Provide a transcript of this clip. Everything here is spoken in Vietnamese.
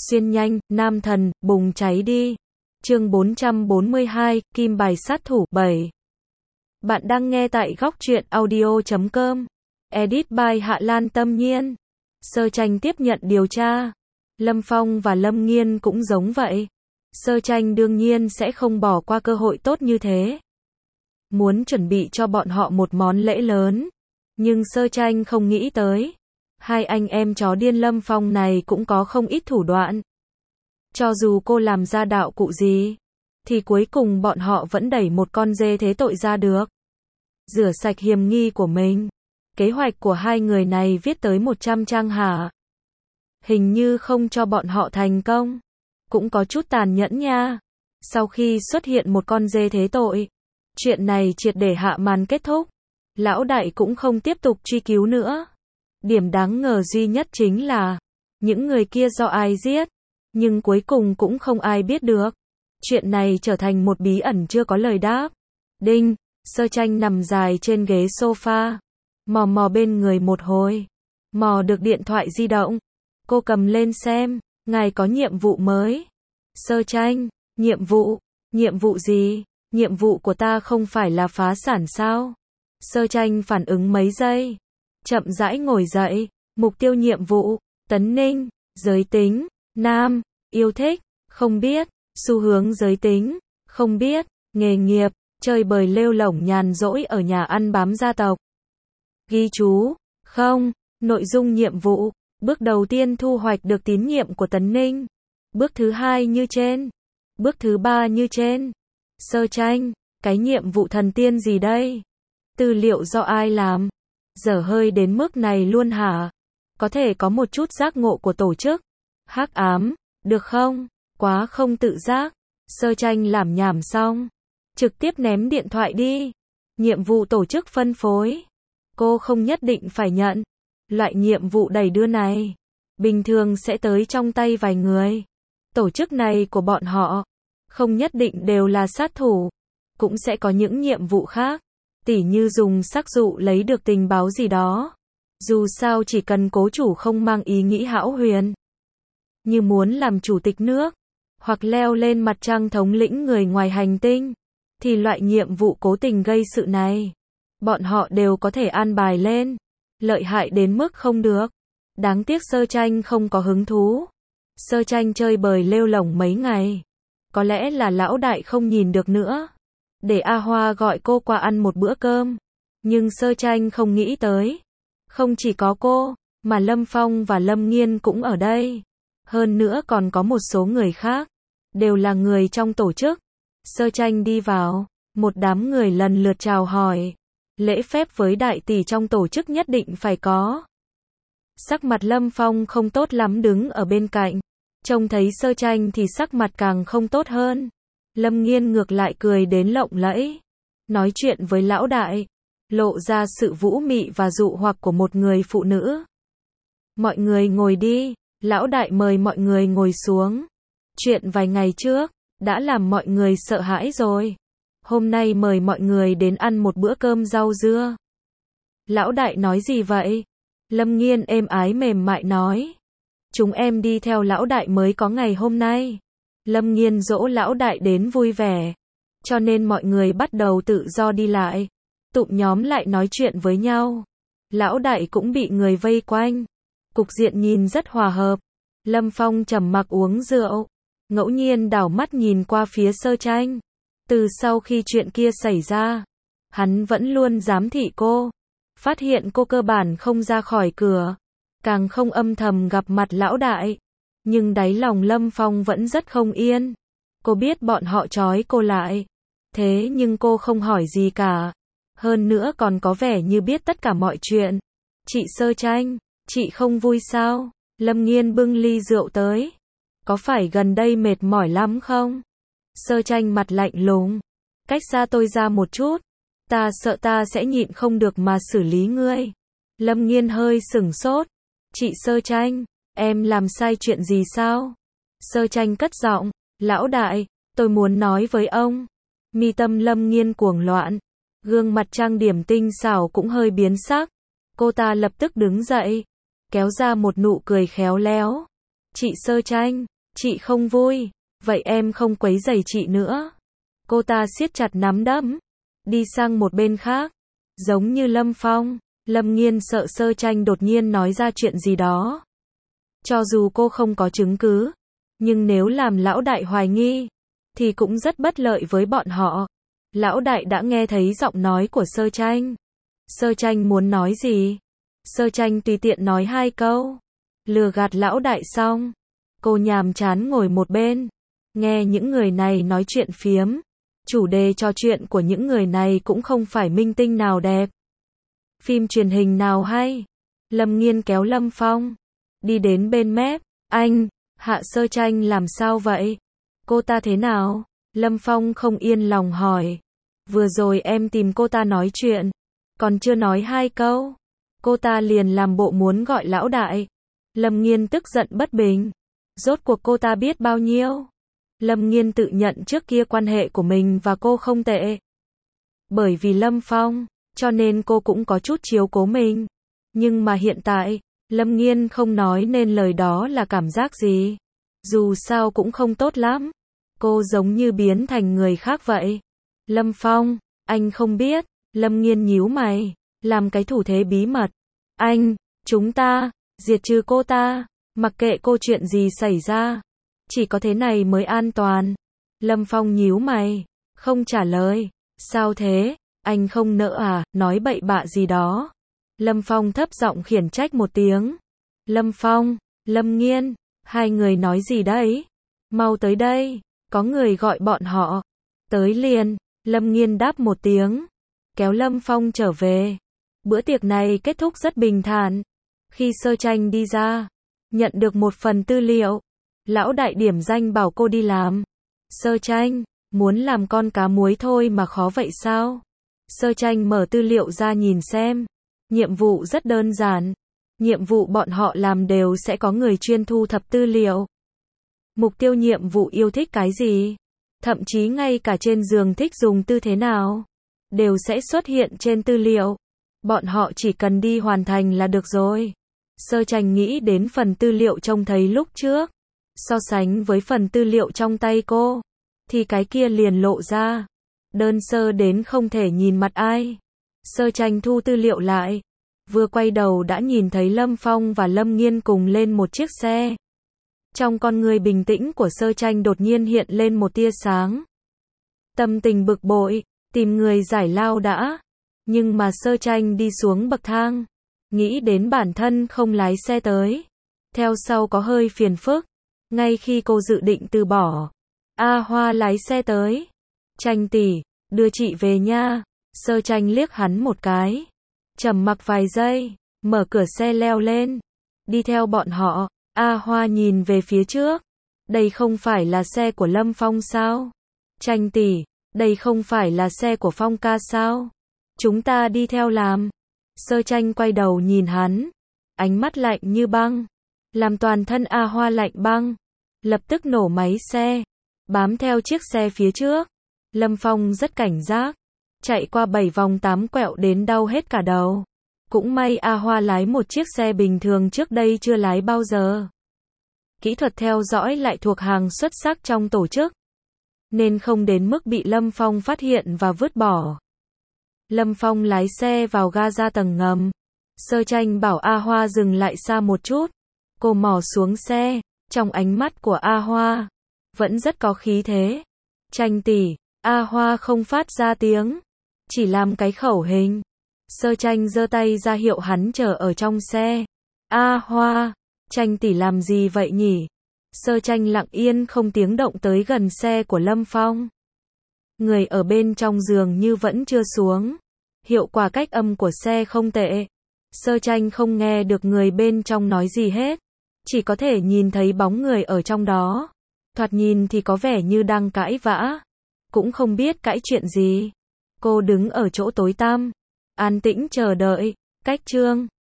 Xuyên nhanh, nam thần, bùng cháy đi. Chương 442, Kim bài sát thủ 7. Bạn đang nghe tại góc truyện audio.com. Edit by Hạ Lan Tâm Nhiên. Sơ Tranh tiếp nhận điều tra. Lâm Phong và Lâm Nghiên cũng giống vậy. Sơ Tranh đương nhiên sẽ không bỏ qua cơ hội tốt như thế. Muốn chuẩn bị cho bọn họ một món lễ lớn. Nhưng Sơ Tranh không nghĩ tới. Hai anh em chó điên Lâm Phong này cũng có không ít thủ đoạn. Cho dù cô làm ra đạo cụ gì, thì cuối cùng bọn họ vẫn đẩy một con dê thế tội ra được. Rửa sạch hiểm nghi của mình. Kế hoạch của hai người này viết tới 100 trang hả? Hình như không cho bọn họ thành công. Cũng có chút tàn nhẫn nha. Sau khi xuất hiện một con dê thế tội, chuyện này triệt để hạ màn kết thúc. Lão đại cũng không tiếp tục truy cứu nữa. Điểm đáng ngờ duy nhất chính là những người kia do ai giết, nhưng cuối cùng cũng không ai biết được. Chuyện này trở thành một bí ẩn chưa có lời đáp. Đinh, Sơ Tranh nằm dài trên ghế sofa, mò mò bên người một hồi, mò được điện thoại di động. Cô cầm lên xem, ngài có nhiệm vụ mới. Sơ Tranh, nhiệm vụ gì? Nhiệm vụ của ta không phải là phá sản sao? Sơ Tranh phản ứng mấy giây, chậm rãi ngồi dậy. Mục tiêu nhiệm vụ, Tấn Ninh, giới tính, nam, yêu thích, không biết, xu hướng giới tính, không biết, nghề nghiệp, chơi bời lêu lổng nhàn rỗi ở nhà ăn bám gia tộc. Ghi chú, không, nội dung nhiệm vụ, bước đầu tiên thu hoạch được tín nhiệm của Tấn Ninh. Bước thứ hai như trên. Bước thứ ba như trên. Sơ Tranh, cái nhiệm vụ thần tiên gì đây? Tư liệu do ai làm? Dở hơi đến mức này luôn hả? Có thể có một chút giác ngộ của tổ chức. Hắc ám, được không? Quá không tự giác. Sơ Tranh làm nhảm xong, trực tiếp ném điện thoại đi. Nhiệm vụ tổ chức phân phối. Cô không nhất định phải nhận. Loại nhiệm vụ đẩy đưa này, bình thường sẽ tới trong tay vài người. Tổ chức này của bọn họ, không nhất định đều là sát thủ. Cũng sẽ có những nhiệm vụ khác. Tỉ như dùng sắc dụ lấy được tình báo gì đó. Dù sao chỉ cần cố chủ không mang ý nghĩ hão huyền, như muốn làm chủ tịch nước, hoặc leo lên mặt trăng thống lĩnh người ngoài hành tinh, thì loại nhiệm vụ cố tình gây sự này, bọn họ đều có thể an bài lên. Lợi hại đến mức không được. Đáng tiếc Sơ Tranh không có hứng thú. Sơ Tranh chơi bời lêu lổng mấy ngày. Có lẽ là lão đại không nhìn được nữa, để A Hoa gọi cô qua ăn một bữa cơm. Nhưng Sơ Tranh không nghĩ tới, không chỉ có cô, mà Lâm Phong và Lâm Nghiên cũng ở đây. Hơn nữa còn có một số người khác, đều là người trong tổ chức. Sơ Tranh đi vào, một đám người lần lượt chào hỏi. Lễ phép với đại tỷ trong tổ chức nhất định phải có. Sắc mặt Lâm Phong không tốt lắm đứng ở bên cạnh. Trông thấy Sơ Tranh thì sắc mặt càng không tốt hơn. Lâm Nghiên ngược lại cười đến lộng lẫy. Nói chuyện với lão đại, lộ ra sự vũ mị và dụ hoặc của một người phụ nữ. Mọi người ngồi đi. Lão đại mời mọi người ngồi xuống. Chuyện vài ngày trước, đã làm mọi người sợ hãi rồi. Hôm nay mời mọi người đến ăn một bữa cơm rau dưa. Lão đại nói gì vậy? Lâm Nghiên êm ái mềm mại nói. Chúng em đi theo lão đại mới có ngày hôm nay. Lâm Nghiên dỗ lão đại đến vui vẻ. Cho nên mọi người bắt đầu tự do đi lại. Tụm nhóm lại nói chuyện với nhau. Lão đại cũng bị người vây quanh. Cục diện nhìn rất hòa hợp. Lâm Phong trầm mặc uống rượu. Ngẫu nhiên đảo mắt nhìn qua phía Sơ Tranh. Từ sau khi chuyện kia xảy ra, hắn vẫn luôn giám thị cô. Phát hiện cô cơ bản không ra khỏi cửa, càng không âm thầm gặp mặt lão đại. Nhưng đáy lòng Lâm Phong vẫn rất không yên. Cô biết bọn họ trói cô lại. Thế nhưng cô không hỏi gì cả. Hơn nữa còn có vẻ như biết tất cả mọi chuyện. Chị Sơ Tranh, chị không vui sao? Lâm Nghiên bưng ly rượu tới. Có phải gần đây mệt mỏi lắm không? Sơ Tranh mặt lạnh lùng. Cách xa tôi ra một chút. Ta sợ ta sẽ nhịn không được mà xử lý ngươi. Lâm Nghiên hơi sửng sốt. Chị Sơ Tranh, em làm sai chuyện gì sao? Sơ Tranh cất giọng. Lão đại, tôi muốn nói với ông. Mi tâm Lâm Nghiên cuồng loạn. Gương mặt trang điểm tinh xảo cũng hơi biến sắc. Cô ta lập tức đứng dậy, kéo ra một nụ cười khéo léo. Chị Sơ Tranh, chị không vui, vậy em không quấy rầy chị nữa. Cô ta siết chặt nắm đấm, đi sang một bên khác, giống như Lâm Phong. Lâm Nghiên sợ Sơ Tranh đột nhiên nói ra chuyện gì đó. Cho dù cô không có chứng cứ, nhưng nếu làm lão đại hoài nghi, thì cũng rất bất lợi với bọn họ. Lão đại đã nghe thấy giọng nói của Sơ Tranh. Sơ Tranh muốn nói gì? Sơ Tranh tùy tiện nói 2 câu. Lừa gạt lão đại xong, cô nhàm chán ngồi một bên, nghe những người này nói chuyện phiếm. Chủ đề trò chuyện của những người này cũng không phải minh tinh nào đẹp, phim truyền hình nào hay. Lâm Nghiên kéo Lâm Phong, đi đến bên mép. Anh, Hạ Sơ Tranh làm sao vậy? Cô ta thế nào? Lâm Phong không yên lòng hỏi. Vừa rồi em tìm cô ta nói chuyện, còn chưa nói 2 câu, cô ta liền làm bộ muốn gọi lão đại. Lâm Nghiên tức giận bất bình. Rốt cuộc cô ta biết bao nhiêu? Lâm Nghiên tự nhận trước kia quan hệ của mình và cô không tệ. Bởi vì Lâm Phong, cho nên cô cũng có chút chiếu cố mình. Nhưng mà hiện tại, Lâm Nghiên không nói nên lời đó là cảm giác gì? Dù sao cũng không tốt lắm. Cô giống như biến thành người khác vậy. Lâm Phong, anh không biết. Lâm Nghiên nhíu mày, làm cái thủ thế bí mật. Anh, chúng ta, diệt trừ cô ta, mặc kệ cô chuyện gì xảy ra. Chỉ có thế này mới an toàn. Lâm Phong nhíu mày, không trả lời. Sao thế? Anh không nỡ à? Nói bậy bạ gì đó. Lâm Phong thấp giọng khiển trách một tiếng. Lâm Phong, Lâm Nghiên, 2 người nói gì đấy? Mau tới đây, có người gọi bọn họ. Tới liền. Lâm Nghiên đáp một tiếng, kéo Lâm Phong trở về. Bữa tiệc này kết thúc rất bình thản. Khi Sơ Tranh đi ra, nhận được một phần tư liệu. Lão đại điểm danh bảo cô đi làm. Sơ Tranh, muốn làm con cá muối thôi mà khó vậy sao? Sơ Tranh mở tư liệu ra nhìn xem. Nhiệm vụ rất đơn giản. Nhiệm vụ bọn họ làm đều sẽ có người chuyên thu thập tư liệu. Mục tiêu nhiệm vụ yêu thích cái gì? Thậm chí ngay cả trên giường thích dùng tư thế nào, đều sẽ xuất hiện trên tư liệu. Bọn họ chỉ cần đi hoàn thành là được rồi. Sơ Tranh nghĩ đến phần tư liệu trông thấy lúc trước. So sánh với phần tư liệu trong tay cô, thì cái kia liền lộ ra. Đơn sơ đến không thể nhìn mặt ai. Sơ Tranh thu tư liệu lại. Vừa quay đầu đã nhìn thấy Lâm Phong và Lâm Nghiên cùng lên một chiếc xe. Trong con người bình tĩnh của Sơ Tranh đột nhiên hiện lên một tia sáng. Tâm tình bực bội, tìm người giải lao đã. Nhưng mà Sơ Tranh đi xuống bậc thang, nghĩ đến bản thân không lái xe tới. Theo sau có hơi phiền phức. Ngay khi cô dự định từ bỏ, A Hoa lái xe tới. Tranh tỷ, đưa chị về nha. Sơ Tranh liếc hắn một cái. Trầm mặc vài giây, mở cửa xe leo lên. Đi theo bọn họ. A Hoa nhìn về phía trước. Đây không phải là xe của Lâm Phong sao? Tranh tỷ, đây không phải là xe của Phong ca sao? Chúng ta đi theo làm. Sơ Tranh quay đầu nhìn hắn. Ánh mắt lạnh như băng. Làm toàn thân A Hoa lạnh băng. Lập tức nổ máy xe. Bám theo chiếc xe phía trước. Lâm Phong rất cảnh giác. Chạy qua 7 vòng 8 quẹo đến đau hết cả đầu. Cũng may A Hoa lái một chiếc xe bình thường trước đây chưa lái bao giờ. Kỹ thuật theo dõi lại thuộc hàng xuất sắc trong tổ chức, nên không đến mức bị Lâm Phong phát hiện và vứt bỏ. Lâm Phong lái xe vào ga ra tầng ngầm. Sơ Tranh bảo A Hoa dừng lại xa một chút. Cô mò xuống xe. Trong ánh mắt của A Hoa vẫn rất có khí thế. Tranh tỷ. A Hoa không phát ra tiếng, chỉ làm cái khẩu hình. Sơ Tranh giơ tay ra hiệu hắn chờ ở trong xe. A Hoa, Tranh tỷ làm gì vậy nhỉ? Sơ Tranh lặng yên không tiếng động tới gần xe của Lâm Phong. Người ở bên trong giường như vẫn chưa xuống. Hiệu quả cách âm của xe không tệ. Sơ Tranh không nghe được người bên trong nói gì hết. Chỉ có thể nhìn thấy bóng người ở trong đó. Thoạt nhìn thì có vẻ như đang cãi vã. Cũng không biết cãi chuyện gì. Cô đứng ở chỗ tối tăm, an tĩnh chờ đợi. Cách chương